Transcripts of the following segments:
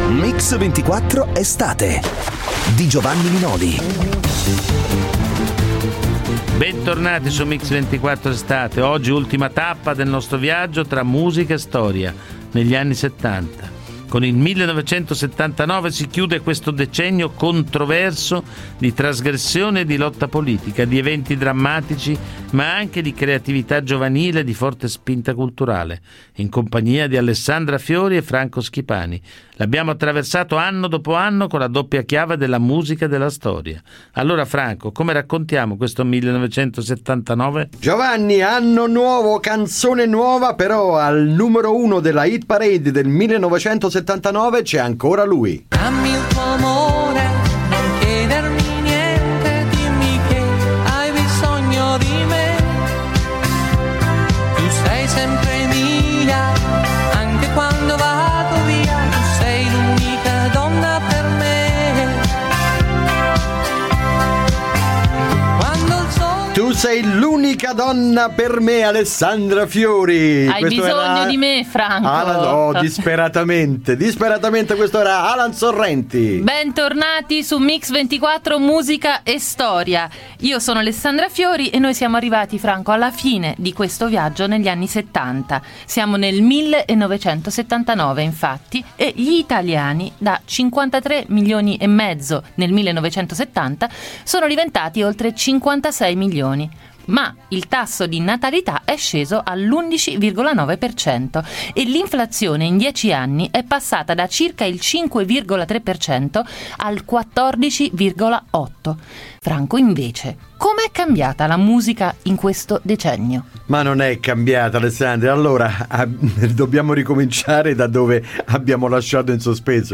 Mix 24 Estate di Giovanni Minoli. Bentornati su Mix 24 Estate. Oggi ultima tappa del nostro viaggio tra musica e storia negli anni 70. Con il 1979 si chiude questo decennio controverso di trasgressione e di lotta politica, di eventi drammatici, ma anche di creatività giovanile e di forte spinta culturale, in compagnia di Alessandra Fiori e Franco Schipani. L'abbiamo attraversato anno dopo anno con la doppia chiave della musica e della storia. Allora Franco, come raccontiamo questo 1979? Giovanni, anno nuovo, canzone nuova, però al numero 1 della hit parade del 1979 c'è ancora lui. Dammi il tuo amore, non chiedermi niente, dimmi che hai bisogno di me. Tu sei sempre mia, anche quando vado via, tu sei l'unica donna per me. Quando il sole... Tu sei l'unica donna per me, Alessandra Fiori. Hai Questo bisogno era... di me, Franco. Disperatamente questo era Alan Sorrenti. Bentornati su Mix 24 Musica e Storia. Io sono Alessandra Fiori e noi siamo arrivati, Franco, alla fine di questo viaggio negli anni 70. Siamo nel 1979, infatti, e gli italiani, da 53 milioni e mezzo nel 1970, sono diventati oltre 56 milioni. Ma il tasso di natalità è sceso all'11,9% e l'inflazione in 10 anni è passata da circa il 5,3% al 14,8%. Franco, invece, com'è cambiata la musica in questo decennio? Ma non è cambiata, Alessandra. Allora, dobbiamo ricominciare da dove abbiamo lasciato in sospeso.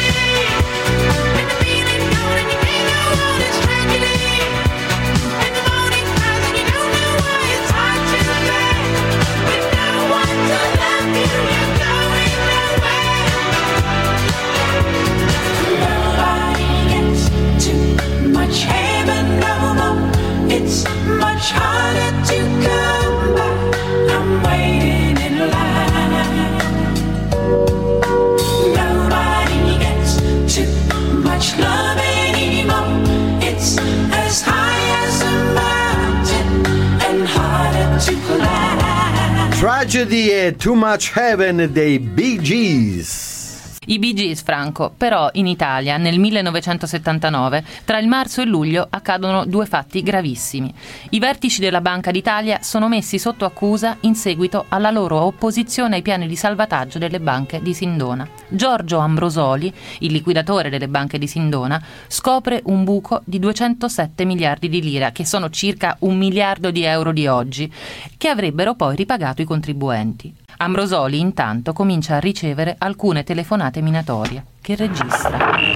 Tragedy e Too Much Heaven dei Bee Gees. I Bee Gees, Franco, però in Italia nel 1979 tra il marzo e luglio accadono due fatti gravissimi. I vertici della Banca d'Italia sono messi sotto accusa in seguito alla loro opposizione ai piani di salvataggio delle banche di Sindona. Giorgio Ambrosoli, il liquidatore delle banche di Sindona, scopre un buco di 207 miliardi di lire, che sono circa 1 miliardo di euro di oggi, che avrebbero poi ripagato i contribuenti. Ambrosoli intanto comincia a ricevere alcune telefonate minatorie che registra.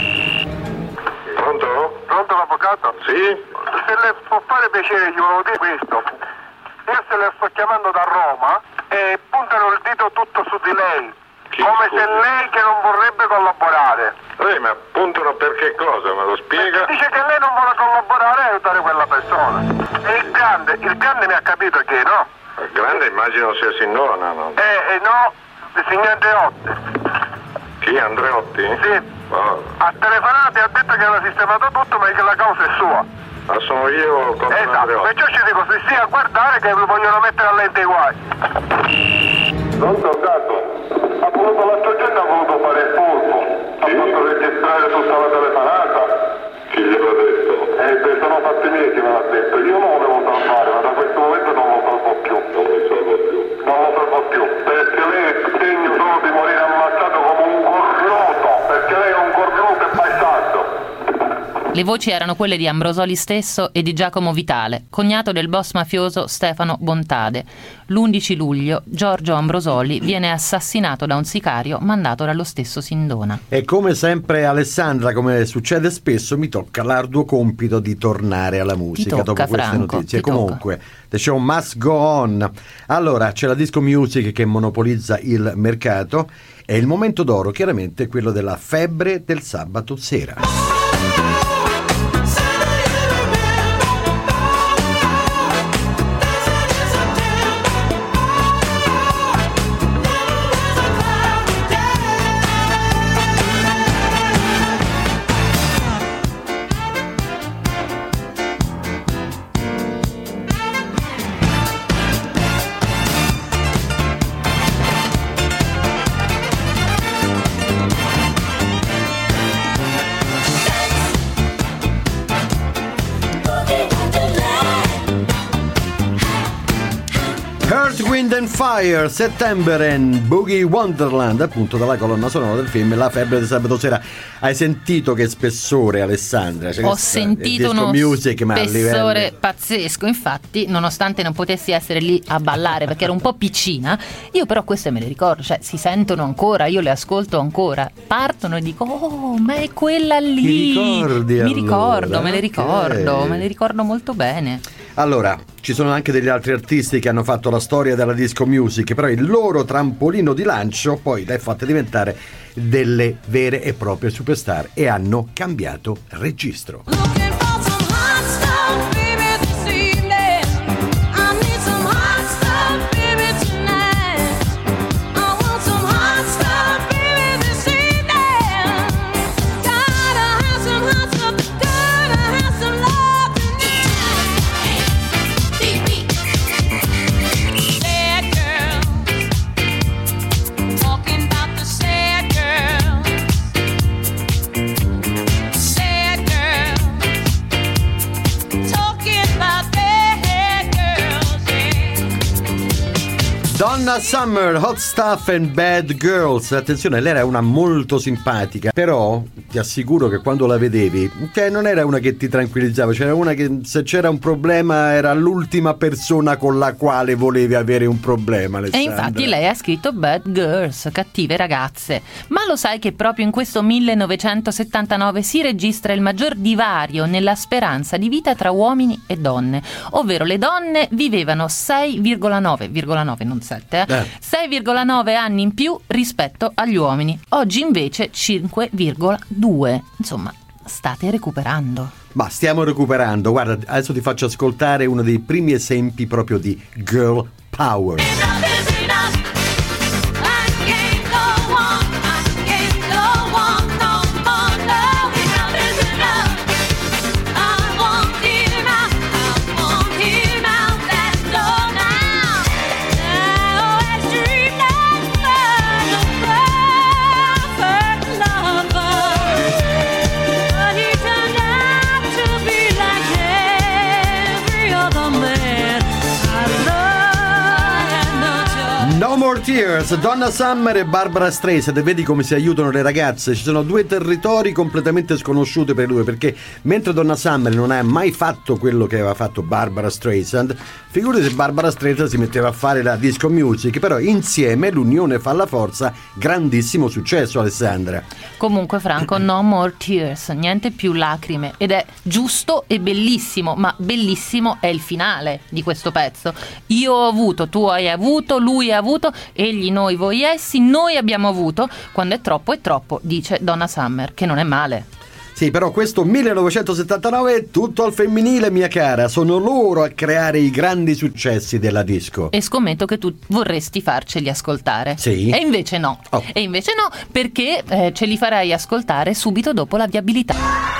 Pronto? Pronto l'avvocato? Sì? Se le può fare piacere, gli volevo dire questo. Io se le sto chiamando da Roma e puntano il dito tutto su di lei. Come se lei che non vorrebbe collaborare. Ma puntano per che cosa? Me lo spiega? Dice che lei non vuole collaborare e aiutare quella persona. E il grande mi ha capito che no? Il grande immagino sia Sindona, no? No, il signor Andreotti. Chi, Andreotti? Sì. Ha telefonato e ha detto che aveva sistemato tutto, ma che la causa è sua. Ma sono io contro Andreotti. Perciò ci dico, se sì a guardare che lo vogliono mettere a lente i guai. Non soldato. Ha voluto l'altro giorno, ha voluto fare il furbo. Ha voluto registrare tutta la telefonata. Chi gliel'ha detto? Sono fatti mesi, me l'ha detto. Io non volevo salvare, ma da questo momento non lo salvo più. Non lo salvo più. Perché lei è degno solo di morire ammazzato come un cornuto. Perché lei è un cornuto e bastardo. Le voci erano quelle di Ambrosoli stesso e di Giacomo Vitale, cognato del boss mafioso Stefano Bontade. L'11 luglio Giorgio Ambrosoli viene assassinato da un sicario mandato dallo stesso Sindona. E come sempre, Alessandra, come succede spesso, mi tocca l'arduo compito di tornare alla musica dopo queste Franco, notizie. Comunque, the show must go on. Allora, c'è la disco music che monopolizza il mercato e il momento d'oro chiaramente è quello della febbre del sabato sera. Fire, September and Boogie Wonderland, appunto dalla colonna sonora del film La febbre di sabato sera. Hai sentito che spessore, Alessandra? Ho sentito uno music, ma spessore pazzesco. Infatti, nonostante non potessi essere lì a ballare perché ero un po' piccina, io però queste me le ricordo, cioè si sentono ancora, io le ascolto ancora, partono e dico oh, ma è quella lì. Me le ricordo molto bene. Allora, ci sono anche degli altri artisti che hanno fatto la storia della disco music, però il loro trampolino di lancio poi l'ha fatta diventare delle vere e proprie superstar e hanno cambiato registro. Donna Summer, Hot Stuff and Bad Girls. Attenzione, lei era una molto simpatica, però ti assicuro che quando la vedevi, cioè non era una che ti tranquillizzava, c'era una che se c'era un problema era l'ultima persona con la quale volevi avere un problema, Alessandra. E infatti lei ha scritto Bad Girls, cattive ragazze. Ma lo sai che proprio in questo 1979 si registra il maggior divario nella speranza di vita tra uomini e donne, ovvero le donne vivevano 6,9 non 6,9 anni in più rispetto agli uomini. Oggi invece 5,2. Insomma, state recuperando. Ma stiamo recuperando. Guarda, adesso ti faccio ascoltare uno dei primi esempi proprio di girl power. No More Tears, Donna Summer e Barbara Streisand. Vedi come si aiutano le ragazze. Ci sono due territori completamente sconosciuti per lui, perché mentre Donna Summer non ha mai fatto quello che aveva fatto Barbara Streisand, figurati se Barbara Streisand si metteva a fare la disco music. Però insieme l'unione fa la forza. Grandissimo successo, Alessandra. Comunque, Franco, No More Tears, niente più lacrime, ed è giusto e bellissimo, ma bellissimo è il finale di questo pezzo. Io ho avuto, tu hai avuto, lui ha avuto, egli, noi, voi, essi, noi abbiamo avuto. Quando è troppo, dice Donna Summer, che non è male. Sì, però questo 1979 è tutto al femminile, mia cara. Sono loro a creare i grandi successi della disco. E scommetto che tu vorresti farceli ascoltare. Sì. E invece no. Oh. E invece no, perché ce li farai ascoltare subito dopo la viabilità.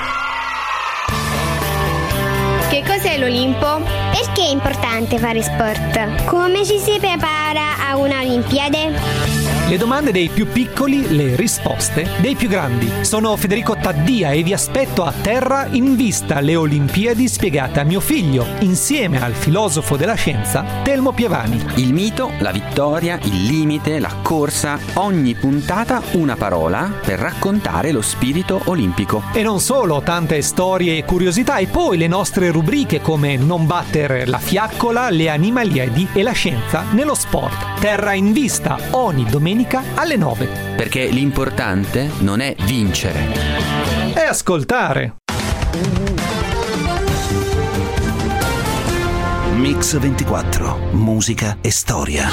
Che cos'è l'Olimpo? Perché è importante fare sport? Come ci si prepara a una Olimpiade? Le domande dei più piccoli, le risposte dei più grandi. Sono Federico Taddia e vi aspetto a Terra in Vista, le Olimpiadi spiegate a mio figlio, insieme al filosofo della scienza Telmo Pievani. Il mito, la vittoria, il limite, la corsa, ogni puntata una parola per raccontare lo spirito olimpico. E non solo, tante storie e curiosità, e poi le nostre rubriche come Non battere la fiaccola, le animaliadi e la scienza nello sport. Terra in Vista, ogni domenica alle 9. Perché l'importante non è vincere, è ascoltare. Mix 24, musica e storia.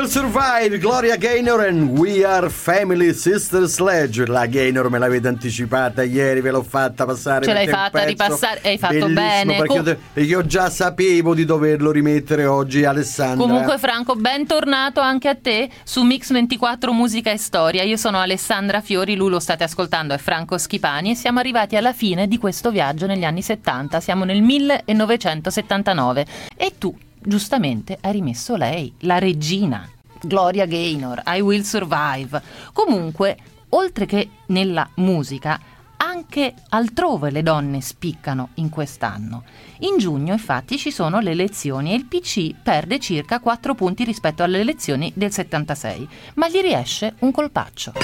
Will Survive, Gloria Gaynor and We Are Family Sister Sledge. La Gaynor me l'avete anticipata ieri, ve l'ho fatta passare. Ce l'hai fatta ripassare, hai fatto bene. Perché io già sapevo di doverlo rimettere oggi, Alessandra. Comunque Franco, bentornato anche a te su Mix 24 Musica e Storia. Io sono Alessandra Fiori, lui lo state ascoltando è Franco Schipani e siamo arrivati alla fine di questo viaggio negli anni 70. Siamo nel 1979 e tu giustamente hai rimesso lei, la regina, Gloria Gaynor, I Will Survive. Comunque, oltre che nella musica, anche altrove le donne spiccano in quest'anno. In giugno, infatti, ci sono le elezioni e il PC perde circa 4 punti rispetto alle elezioni del 76, ma gli riesce un colpaccio.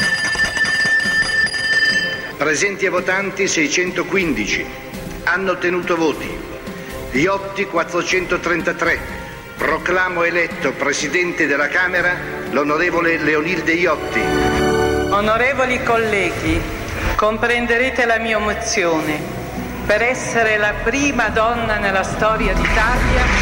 Presenti e votanti 615. Hanno ottenuto voti. Iotti 433. Proclamo eletto Presidente della Camera l'onorevole Leonilde Iotti. Onorevoli colleghi, comprenderete la mia emozione per essere la prima donna nella storia d'Italia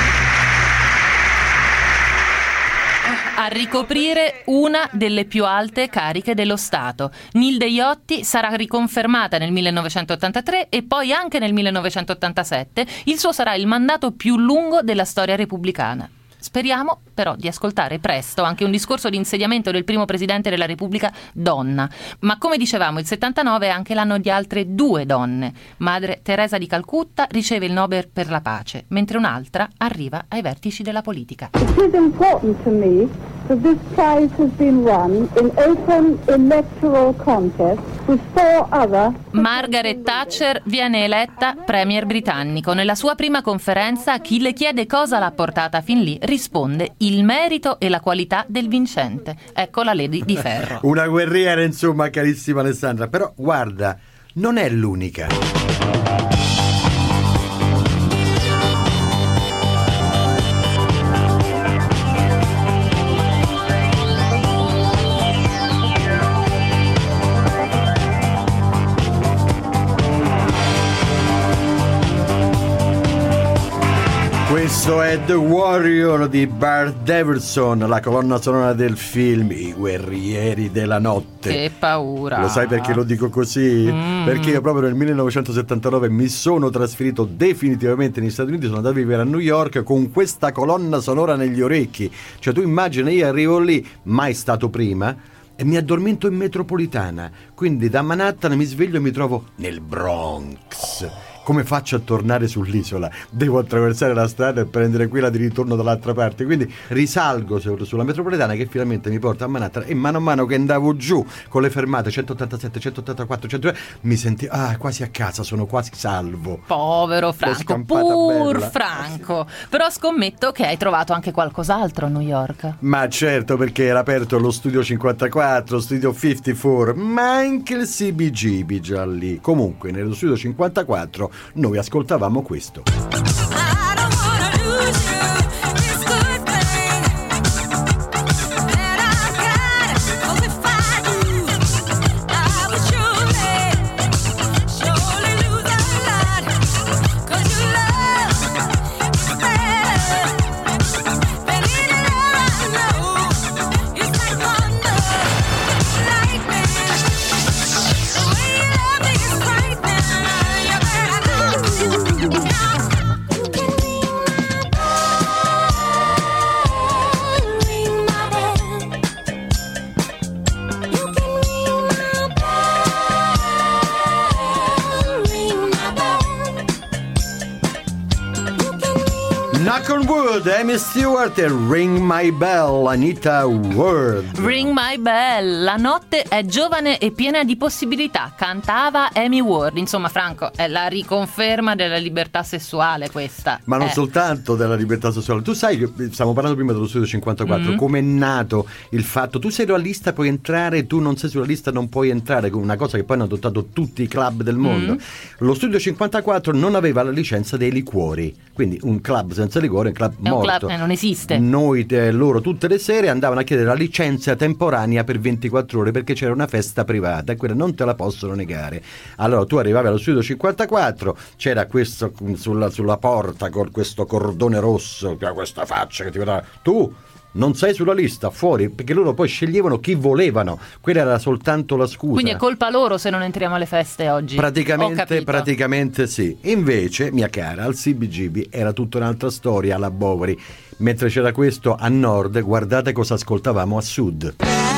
a ricoprire una delle più alte cariche dello Stato. Nilde Iotti sarà riconfermata nel 1983 e poi anche nel 1987. Il suo sarà il mandato più lungo della storia repubblicana. Speriamo però di ascoltare presto anche un discorso di insediamento del primo presidente della Repubblica donna. Ma come dicevamo, il 79 è anche l'anno di altre 2 donne. Madre Teresa di Calcutta riceve il Nobel per la pace, mentre un'altra arriva ai vertici della politica. It is important to me that this prize has been won in open electoral contest with 4 other. Margaret Thatcher viene eletta premier britannico. Nella sua prima conferenza, chi le chiede cosa l'ha portata fin lì risponde il merito e la qualità del vincente. Ecco la Lady di Ferro. Una guerriera, insomma, carissima Alessandra. Però guarda, non è l'unica. Questo è The Warrior di Bart Davidson, la colonna sonora del film I Guerrieri della Notte. Che paura! Lo sai perché lo dico così? Perché io proprio nel 1979 mi sono trasferito definitivamente negli Stati Uniti, sono andato a vivere a New York con questa colonna sonora negli orecchi. Cioè tu immagina, io arrivo lì, mai stato prima, e mi addormento in metropolitana, quindi da Manhattan mi sveglio e mi trovo nel Bronx. Come faccio a tornare sull'isola? Devo attraversare la strada e prendere quella di ritorno dall'altra parte. Quindi risalgo sulla metropolitana che finalmente mi porta a Manhattan, e mano a mano che andavo giù con le fermate 187, 184, 102, mi sentivo quasi a casa, sono quasi salvo. Povero Franco, pur Franco. Però scommetto che hai trovato anche qualcos'altro a New York. Ma certo, perché era aperto lo Studio 54, Studio 54, ma anche il CBGB già lì. Comunque nello Studio 54 noi ascoltavamo questo. Knock on Wood, Amy Stewart e Ring My Bell, Anita Ward. Ring My Bell, la notte è giovane e piena di possibilità, cantava Amy Ward. Insomma, Franco, è la riconferma della libertà sessuale questa. Ma non soltanto della libertà sessuale. Tu sai che stiamo parlando prima dello Studio 54, come è nato il fatto, tu sei sulla lista puoi entrare, tu non sei sulla lista non puoi entrare, una cosa che poi hanno adottato tutti i club del mondo. Lo Studio 54 non aveva la licenza dei liquori, quindi un club senza liquore è un club morto. Un club, non esiste. Noi loro tutte le sere andavano a chiedere la licenza temporanea per 24 ore perché c'era una festa privata e quella non te la possono negare. Allora tu arrivavi allo Studio 54, c'era questo sulla porta con questo cordone rosso, questa faccia che ti guardava, tu non sei sulla lista, fuori, perché loro poi sceglievano chi volevano, quella era soltanto la scusa. Quindi è colpa loro se non entriamo alle feste oggi. Praticamente sì. Invece, mia cara, al CBGB era tutta un'altra storia alla Bovary, mentre c'era questo a nord, guardate cosa ascoltavamo a sud.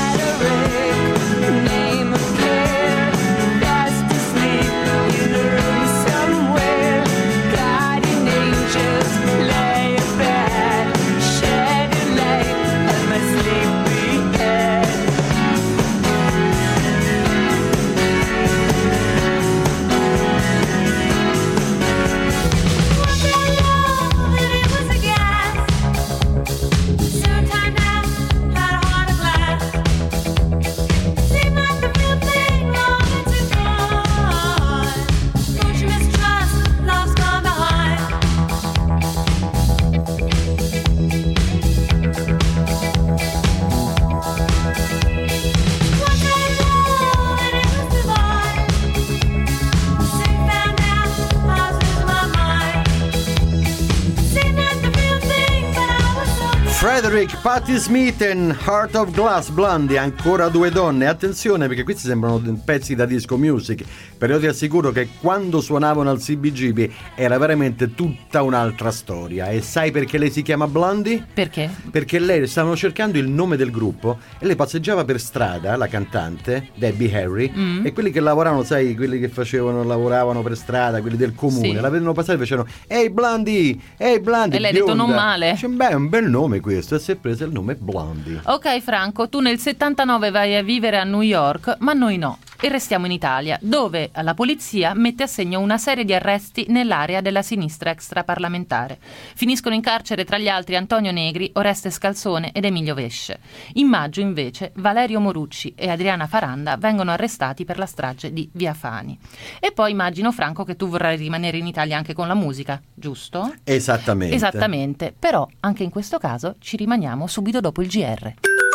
Frederick, Patti Smith e Heart of Glass, Blondie, ancora due donne. Attenzione, perché questi sembrano pezzi da disco music, però ti assicuro che quando suonavano al CBGB era veramente tutta un'altra storia. E sai perché lei si chiama Blondie? Perché? Perché lei stavano cercando il nome del gruppo e lei passeggiava per strada, la cantante Debbie Harry, e quelli che lavoravano, sai, quelli che lavoravano per strada, quelli del comune, la vedevano passare e facevano "Ehi Blondie, ehi Blondie", e lei ha detto non male. Dice, beh, è un bel nome questo, e si è preso il nome Blondie. Ok Franco, tu nel 79 vai a vivere a New York, ma noi no. E restiamo in Italia, dove la polizia mette a segno una serie di arresti nell'area della sinistra extraparlamentare. Finiscono in carcere tra gli altri Antonio Negri, Oreste Scalzone ed Emilio Vesce. In maggio invece Valerio Morucci e Adriana Faranda vengono arrestati per la strage di Via Fani. E poi immagino Franco che tu vorrai rimanere in Italia anche con la musica, giusto? Esattamente, però anche in questo caso ci rimaniamo subito dopo il GR.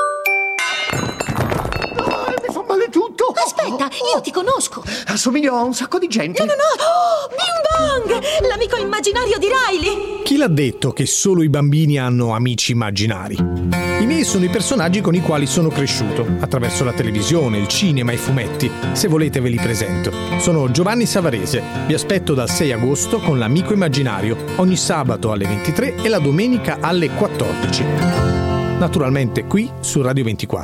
Tutto. Aspetta, io ti conosco. Assomiglio a un sacco di gente. No. Oh, Bing Bang, l'amico immaginario di Riley. Chi l'ha detto che solo i bambini hanno amici immaginari? I miei sono i personaggi con i quali sono cresciuto, attraverso la televisione, il cinema e i fumetti. Se volete ve li presento. Sono Giovanni Savarese. Vi aspetto dal 6 agosto con l'amico immaginario, ogni sabato alle 23 e la domenica alle 14. Naturalmente qui su Radio 24.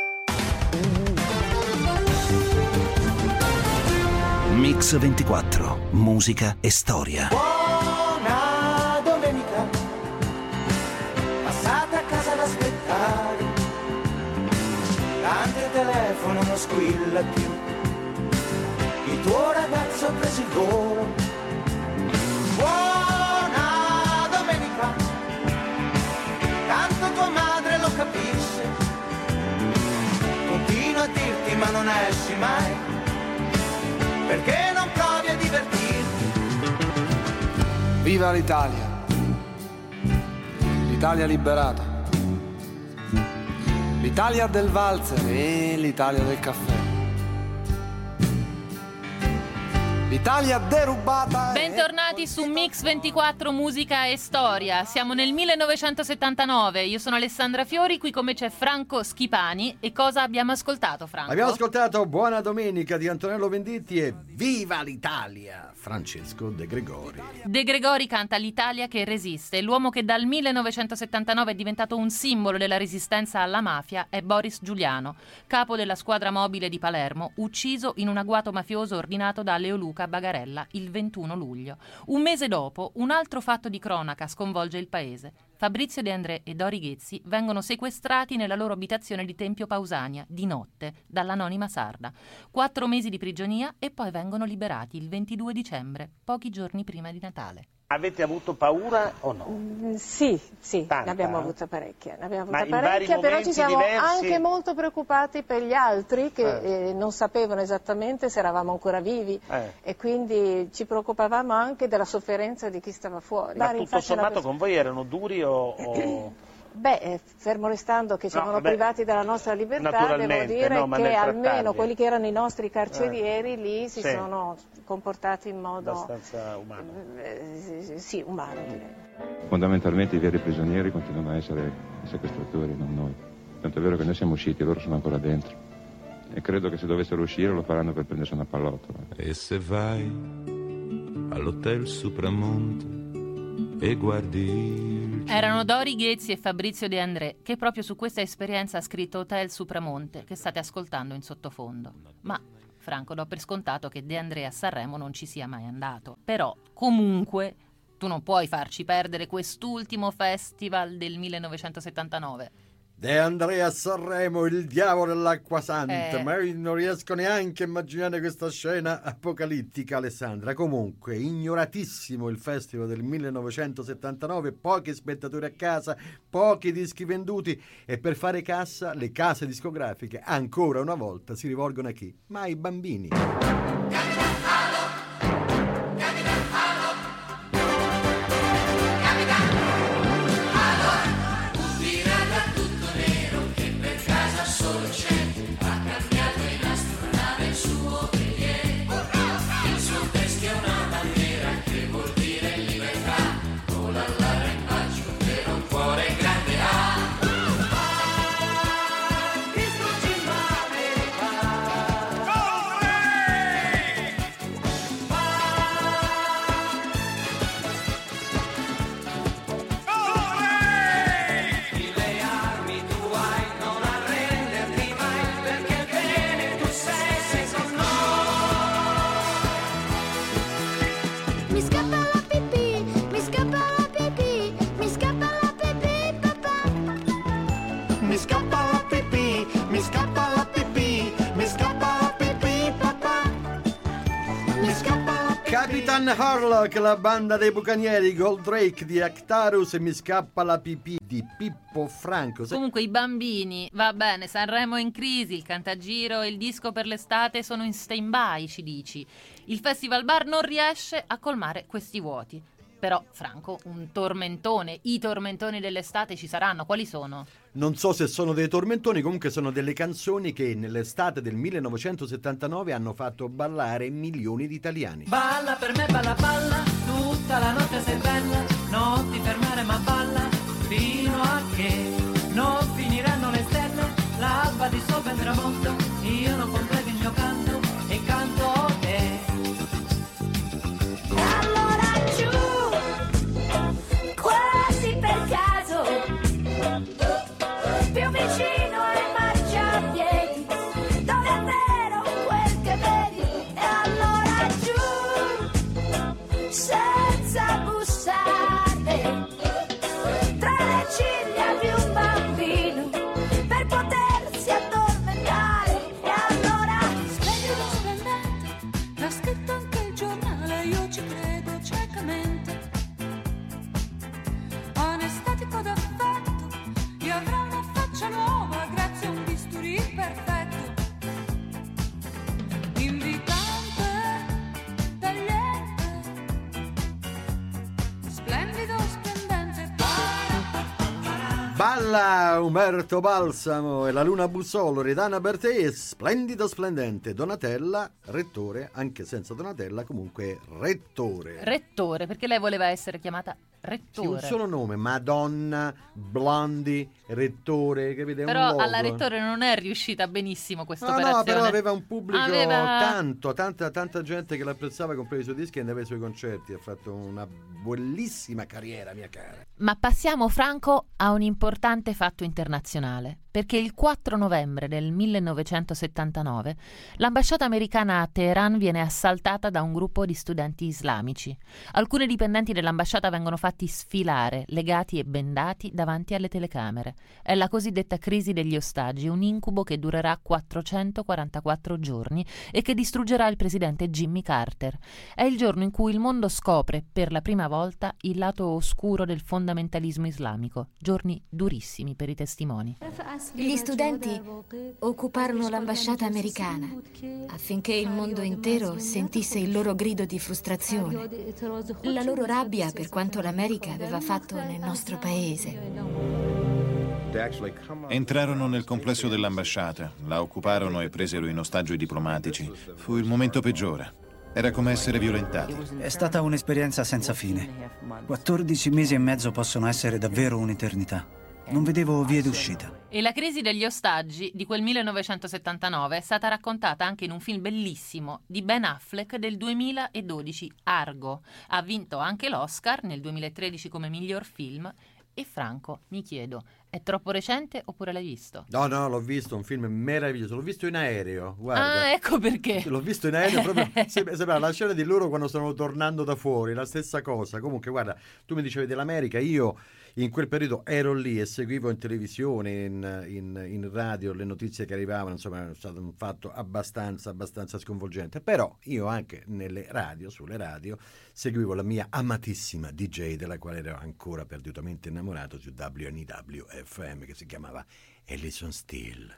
Mix 24, musica e storia. Buona domenica, passate a casa ad aspettare, tanto il telefono non squilla più, il tuo ragazzo ha preso il volo. Buona domenica, tanto tua madre lo capisce, continua a dirti ma non esci mai, perché non provi a divertirti. Viva l'Italia! L'Italia liberata. L'Italia del valzer e l'Italia del caffè. L'Italia derubata. Bentornati su Mix 24 Musica e Storia. Siamo nel 1979. Io sono Alessandra Fiori, qui con me c'è Franco Schipani. E cosa abbiamo ascoltato, Franco? Abbiamo ascoltato Buona Domenica di Antonello Venditti e Viva l'Italia, Francesco De Gregori. De Gregori canta L'Italia che resiste. L'uomo che dal 1979 è diventato un simbolo della resistenza alla mafia è Boris Giuliano, capo della squadra mobile di Palermo, ucciso in un agguato mafioso ordinato da Leoluca Bagarella il 21 luglio. Un mese dopo, un altro fatto di cronaca sconvolge il paese. Fabrizio De André e Dori Ghezzi vengono sequestrati nella loro abitazione di Tempio Pausania, di notte, dall'anonima sarda. 4 mesi di prigionia e poi vengono liberati il 22 dicembre, pochi giorni prima di Natale. Avete avuto paura o no? Sì, Tanta, ne abbiamo avuta parecchia. Ma in vari però ci siamo diversi... anche molto preoccupati per gli altri che non sapevano esattamente se eravamo ancora vivi e quindi ci preoccupavamo anche della sofferenza di chi stava fuori. Ma tutto sommato con voi erano duri o... Fermo restando che ci avevano privati della nostra libertà, devo dire che almeno quelli che erano i nostri carcerieri lì si sono comportati in modo abbastanza umano. Sì, umano direi. Fondamentalmente i veri prigionieri continuano a essere i sequestratori, non noi. Tanto è vero che noi siamo usciti, loro sono ancora dentro. E credo che se dovessero uscire lo faranno per prendersi una pallottola. E se vai all'hotel Supramonte e guardi... Erano Dori Ghezzi e Fabrizio De André, che proprio su questa esperienza ha scritto Hotel Supramonte, che state ascoltando in sottofondo. Ma, Franco, do per scontato che De André a Sanremo non ci sia mai andato. Però, comunque, tu non puoi farci perdere quest'ultimo festival del 1979. De André a Sanremo, il diavolo dell'acqua santa, ma io non riesco neanche a immaginare questa scena apocalittica, Alessandra. Comunque, ignoratissimo il festival del 1979, pochi spettatori a casa, pochi dischi venduti e per fare cassa le case discografiche ancora una volta si rivolgono a chi? Ma ai bambini. Capitan Harlock, la banda dei bucanieri, Goldrake di Actarus e Mi scappa la pipì di Pippo Franco. Comunque i bambini, va bene, Sanremo è in crisi, il Cantagiro e il disco per l'estate sono in stand-by, ci dici. Il Festival Bar non riesce a colmare questi vuoti. Però, Franco, un tormentone, i tormentoni dell'estate ci saranno, quali sono? Non so se sono dei tormentoni, comunque sono delle canzoni che nell'estate del 1979 hanno fatto ballare milioni di italiani. Balla per me, balla, balla, tutta la notte sei bella, non ti fermare ma balla, fino a che non finiranno le stelle, l'alba di sopra il tramonto, io non completo il mio canto e canto te. Per caso più vicino ai marciapiedi dove è vero quel che vedi e allora giù senza bussare tra le ciglia di un bambino per potersi addormentare e allora splendido splendente l'ha scritto anche il giornale, io ci credo ciecamente. Anestetico d'affetto, io avrò una faccia nuova grazie a un bisturi perfetto. Invitante, tagliente, splendido, splendente. Balla Umberto Balsamo e la Luna Bussò, Loredana Bertè, splendido splendente. Donatella, rettore, anche senza Donatella, comunque rettore. Rettore, perché lei voleva essere chiamata rettore. Sì, un solo nome, Madonna, Blondi, rettore, capite? Però un alla rettore non è riuscita benissimo questa operazione. No, però aveva un pubblico tanta gente che l'apprezzava, comprava i suoi dischi e andava ai suoi concerti. Ha fatto una bellissima carriera, mia cara. Ma passiamo, Franco, a un importante fatto internazionale, perché il 4 novembre del 1979 l'ambasciata americana a Teheran viene assaltata da un gruppo di studenti islamici. Alcuni dipendenti dell'ambasciata vengono fatti sfilare, legati e bendati davanti alle telecamere. È la cosiddetta crisi degli ostaggi, un incubo che durerà 444 giorni e che distruggerà il presidente Jimmy Carter. È il giorno in cui il mondo scopre per la prima volta il lato oscuro del fondamentalismo islamico. Giorni durissimi per i testimoni. Gli studenti occuparono l'ambasciata americana affinché il mondo intero sentisse il loro grido di frustrazione, la loro rabbia per quanto l'America aveva fatto nel nostro paese. Entrarono nel complesso dell'ambasciata, la occuparono e presero in ostaggio i diplomatici. Fu il momento peggiore. Era come essere violentati. È stata un'esperienza senza fine. 14 mesi e mezzo possono essere davvero un'eternità. Non vedevo vie d'uscita. E la crisi degli ostaggi di quel 1979 è stata raccontata anche in un film bellissimo di Ben Affleck del 2012, Argo. Ha vinto anche l'Oscar nel 2013 come miglior film. E Franco, mi chiedo, è troppo recente oppure l'hai visto? No, l'ho visto, un film meraviglioso, l'ho visto in aereo, guarda. Ah, ecco perché. L'ho visto in aereo proprio, sembra la scena di loro quando stanno tornando da fuori, la stessa cosa. Comunque, guarda, tu mi dicevi dell'America, io in quel periodo ero lì e seguivo in televisione, in radio, le notizie che arrivavano, insomma, è stato un fatto abbastanza sconvolgente. Però io anche sulle radio, seguivo la mia amatissima DJ, della quale ero ancora perdutamente innamorato, su WNEW-FM, che si chiamava Ellison Steele.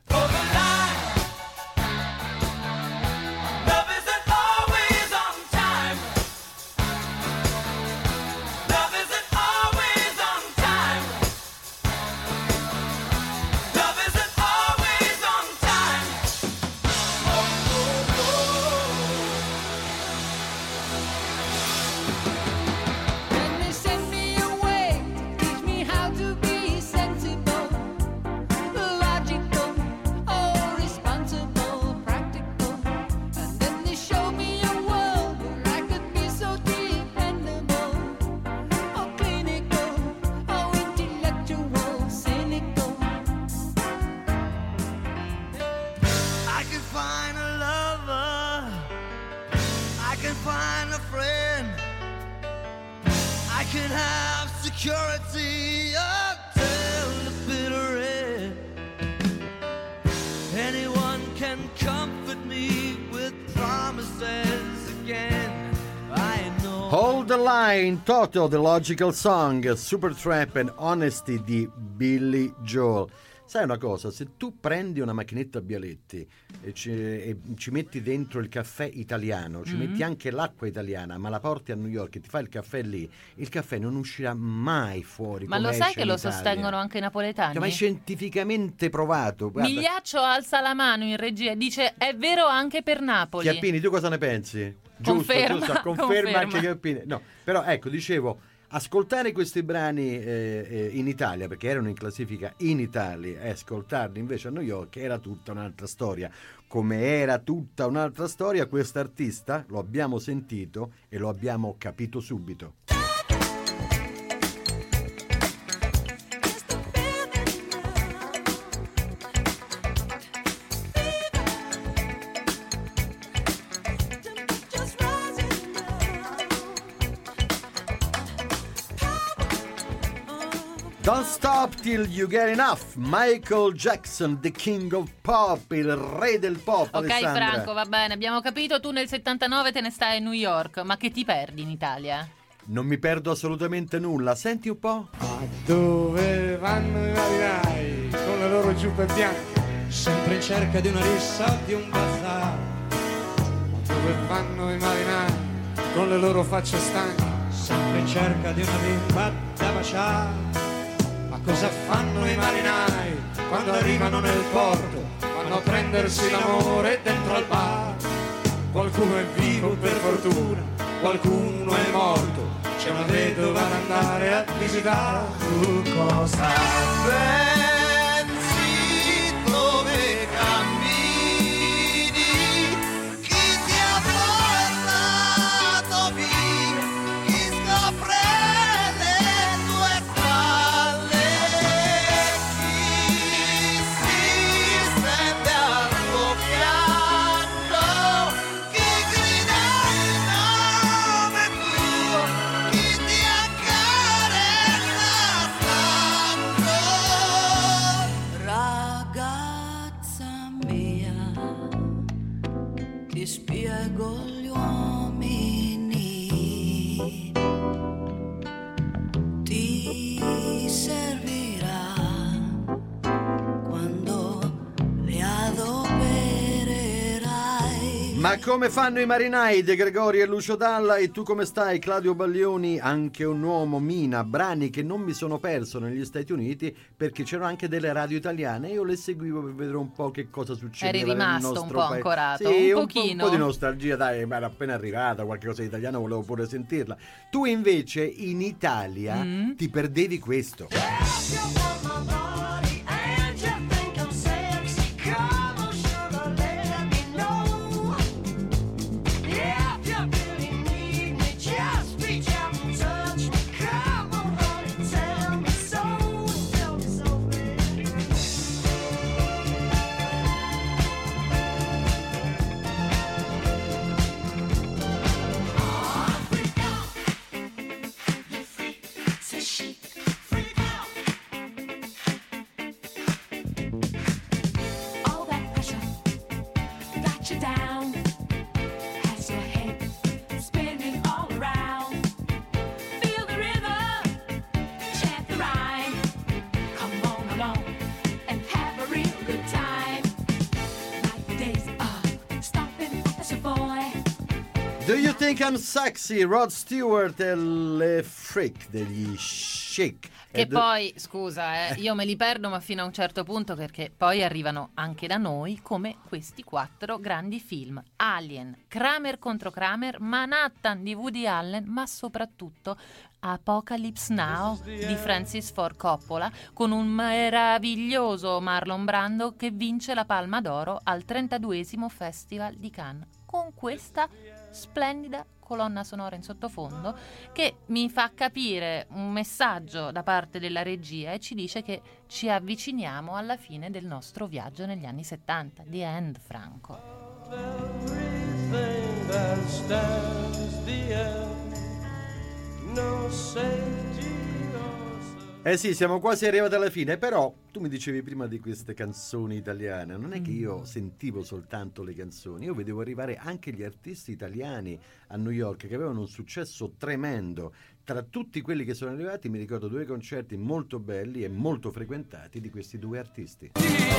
Security until the bitter end. Anyone can comfort me with promises again. I know. Hold the Line, Toto, The Logical Song, Supertramp and Honesty di Billy Joel. Sai una cosa, se tu prendi una macchinetta Bialetti e ci metti dentro il caffè italiano, ci metti anche l'acqua italiana, ma la porti a New York e ti fai il caffè lì, il caffè non uscirà mai fuori. Ma lo sai che lo sostengono anche i napoletani? Ma è scientificamente provato. Guarda. Migliaccio alza la mano in regia e dice è vero anche per Napoli. Chiappini, tu cosa ne pensi? Giusto, conferma anche Chiappini. No, però ecco, dicevo, ascoltare questi brani in Italia, perché erano in classifica in Italia, e ascoltarli invece a New York era tutta un'altra storia. Come era tutta un'altra storia, quest'artista lo abbiamo sentito e lo abbiamo capito subito. Don't Stop Till You Get Enough, Michael Jackson, the king of pop, il re del pop. Ok, Alessandra. Franco, va bene, abbiamo capito, tu nel 79 te ne stai a New York, ma che ti perdi in Italia? Non mi perdo assolutamente nulla, senti un po'. A dove vanno i marinai con le loro giuppe bianche, sempre in cerca di una rissa o di un bazar? A dove vanno i marinai con le loro facce stanche, sempre in cerca di una bimba da baciare? Ma cosa fanno i marinai quando arrivano nel porto? Vanno a prendersi l'amore dentro al bar. Qualcuno è vivo per fortuna, qualcuno è morto, c'è una vedova da andare a visitare. Tu cosa pensi, dove cammini? Chi ti ha portato via? Chi scopre le tue spalle? Ti spiego gli uomini, ti servirà quando li adopererai. Ma come fanno i marinai De Gregori e Lucio Dalla? E tu come stai, Claudio Baglioni? Anche un uomo, Mina, brani che non mi sono perso negli Stati Uniti perché c'erano anche delle radio italiane e io le seguivo per vedere un po' che cosa succedeva. Eri rimasto nel nostro un po' ancorato, sì, un pochino. Un po' di nostalgia, dai, ma era appena arrivata, qualche cosa di italiano volevo pure sentirla. Tu invece in Italia ti perdevi questo. Do You Think I'm Sexy? Rod Stewart e le Freak degli Chic. Che poi, scusa, io me li perdo ma fino a un certo punto, perché poi arrivano anche da noi come questi 4 grandi film: Alien, Kramer contro Kramer, Manhattan di Woody Allen, ma soprattutto Apocalypse Now di Francis Ford Coppola, con un meraviglioso Marlon Brando che vince la Palma d'Oro al 32esimo Festival di Cannes, con questa splendida colonna sonora in sottofondo che mi fa capire un messaggio da parte della regia e ci dice che ci avviciniamo alla fine del nostro viaggio negli anni 70. The End, Franco. Eh sì, siamo quasi arrivati alla fine, però tu mi dicevi prima di queste canzoni italiane, non è che io sentivo soltanto le canzoni, io vedevo arrivare anche gli artisti italiani a New York che avevano un successo tremendo. Tra tutti quelli che sono arrivati mi ricordo 2 concerti molto belli e molto frequentati di questi 2 artisti.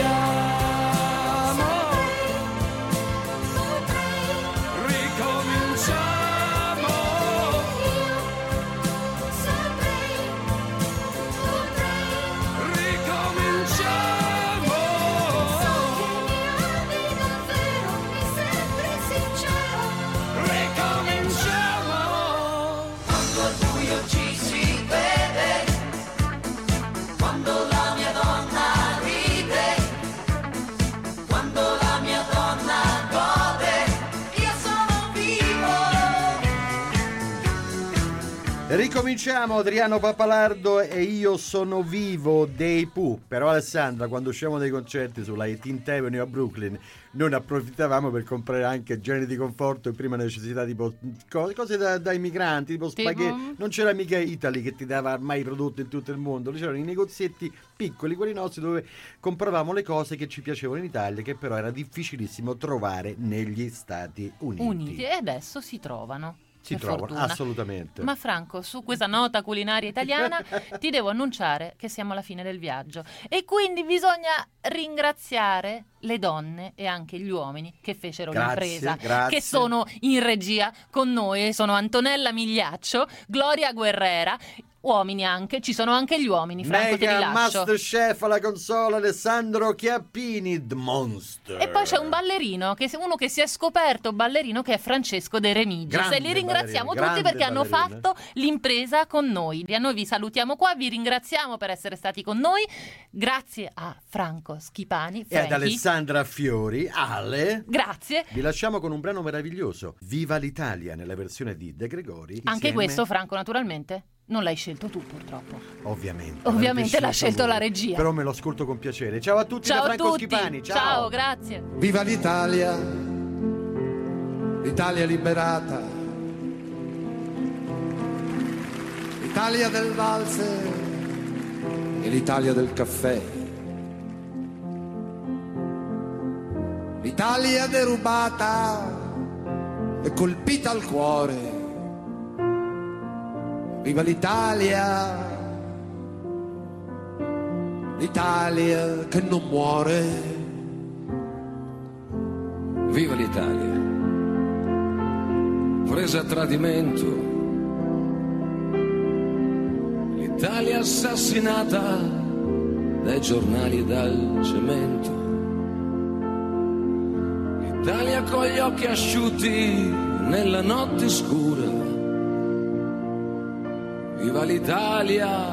Ricominciamo, Adriano Pappalardo e Io sono vivo dei Pooh. Però Alessandra, quando usciamo dai concerti sulla 18th Avenue a Brooklyn, non approfittavamo per comprare anche generi di conforto e prima necessità, tipo cose dai migranti, tipo spaghetti. Non c'era mica Italy che ti dava ormai i prodotti in tutto il mondo, c'erano i negozietti piccoli, quelli nostri, dove compravamo le cose che ci piacevano in Italia, che però era difficilissimo trovare negli Stati Uniti. E adesso si trovano. Si trovano, assolutamente. Ma Franco, su questa nota culinaria italiana ti devo annunciare che siamo alla fine del viaggio e quindi bisogna ringraziare le donne e anche gli uomini che fecero l'impresa, che sono in regia con noi. Sono Antonella Migliaccio, Gloria Guerrera, uomini anche, ci sono anche gli uomini, Franco, te li lascio. Masterchef alla console, Alessandro Chiappini, The Monster. E poi c'è un ballerino, uno che si è scoperto ballerino, che è Francesco De Remigis, e li ringraziamo tutti perché hanno fatto l'impresa con noi. E noi vi salutiamo qua, vi ringraziamo per essere stati con noi, grazie a Franco Schipani, Frankie, e ad Alessandra Fiori, Ale. Grazie. Vi lasciamo con un brano meraviglioso, Viva l'Italia, nella versione di De Gregori. Anche questo, Franco, naturalmente non l'hai scelto tu, purtroppo. Ovviamente l'ha scelto la regia. Però me lo ascolto con piacere. Ciao a tutti, ciao da Franco tutti. Schipani. Ciao, grazie. Viva l'Italia, l'Italia liberata, l'Italia del valzer e l'Italia del caffè, l'Italia derubata e colpita al cuore. Viva l'Italia, che non muore. Viva l'Italia, presa a tradimento, l'Italia assassinata dai giornali e dal cemento, l'Italia con gli occhi asciutti nella notte scura. Viva l'Italia,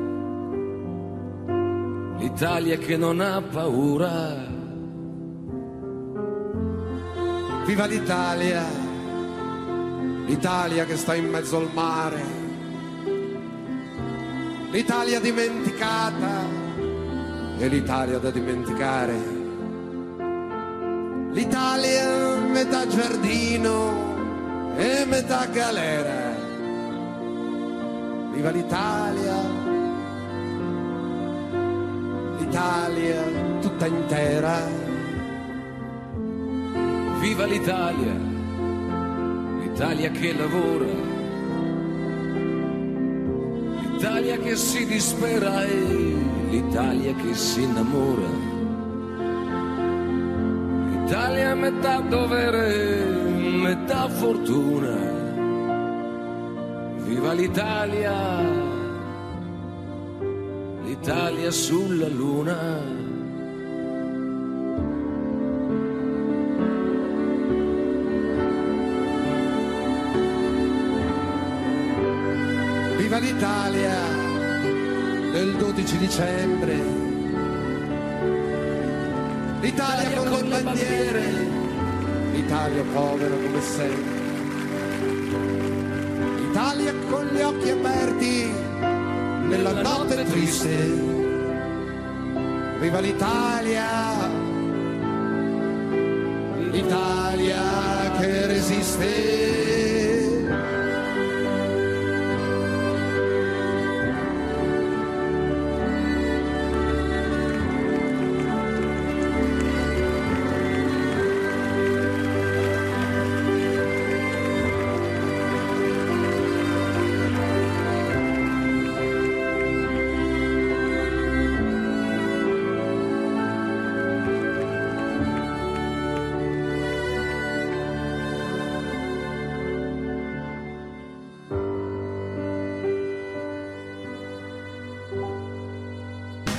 l'Italia che non ha paura. Viva l'Italia, l'Italia che sta in mezzo al mare, l'Italia dimenticata e l'Italia da dimenticare, l'Italia metà giardino e metà galera. Viva l'Italia, l'Italia tutta intera. Viva l'Italia, l'Italia che lavora, l'Italia che si dispera e l'Italia che si innamora. L'Italia metà dovere, metà fortuna. Viva l'Italia, l'Italia sulla luna. Viva l'Italia del 12 dicembre, l'Italia con le bandiere, l'Italia povera come sempre, l'Italia con gli occhi aperti nella notte triste. Viva l'Italia, l'Italia che resiste.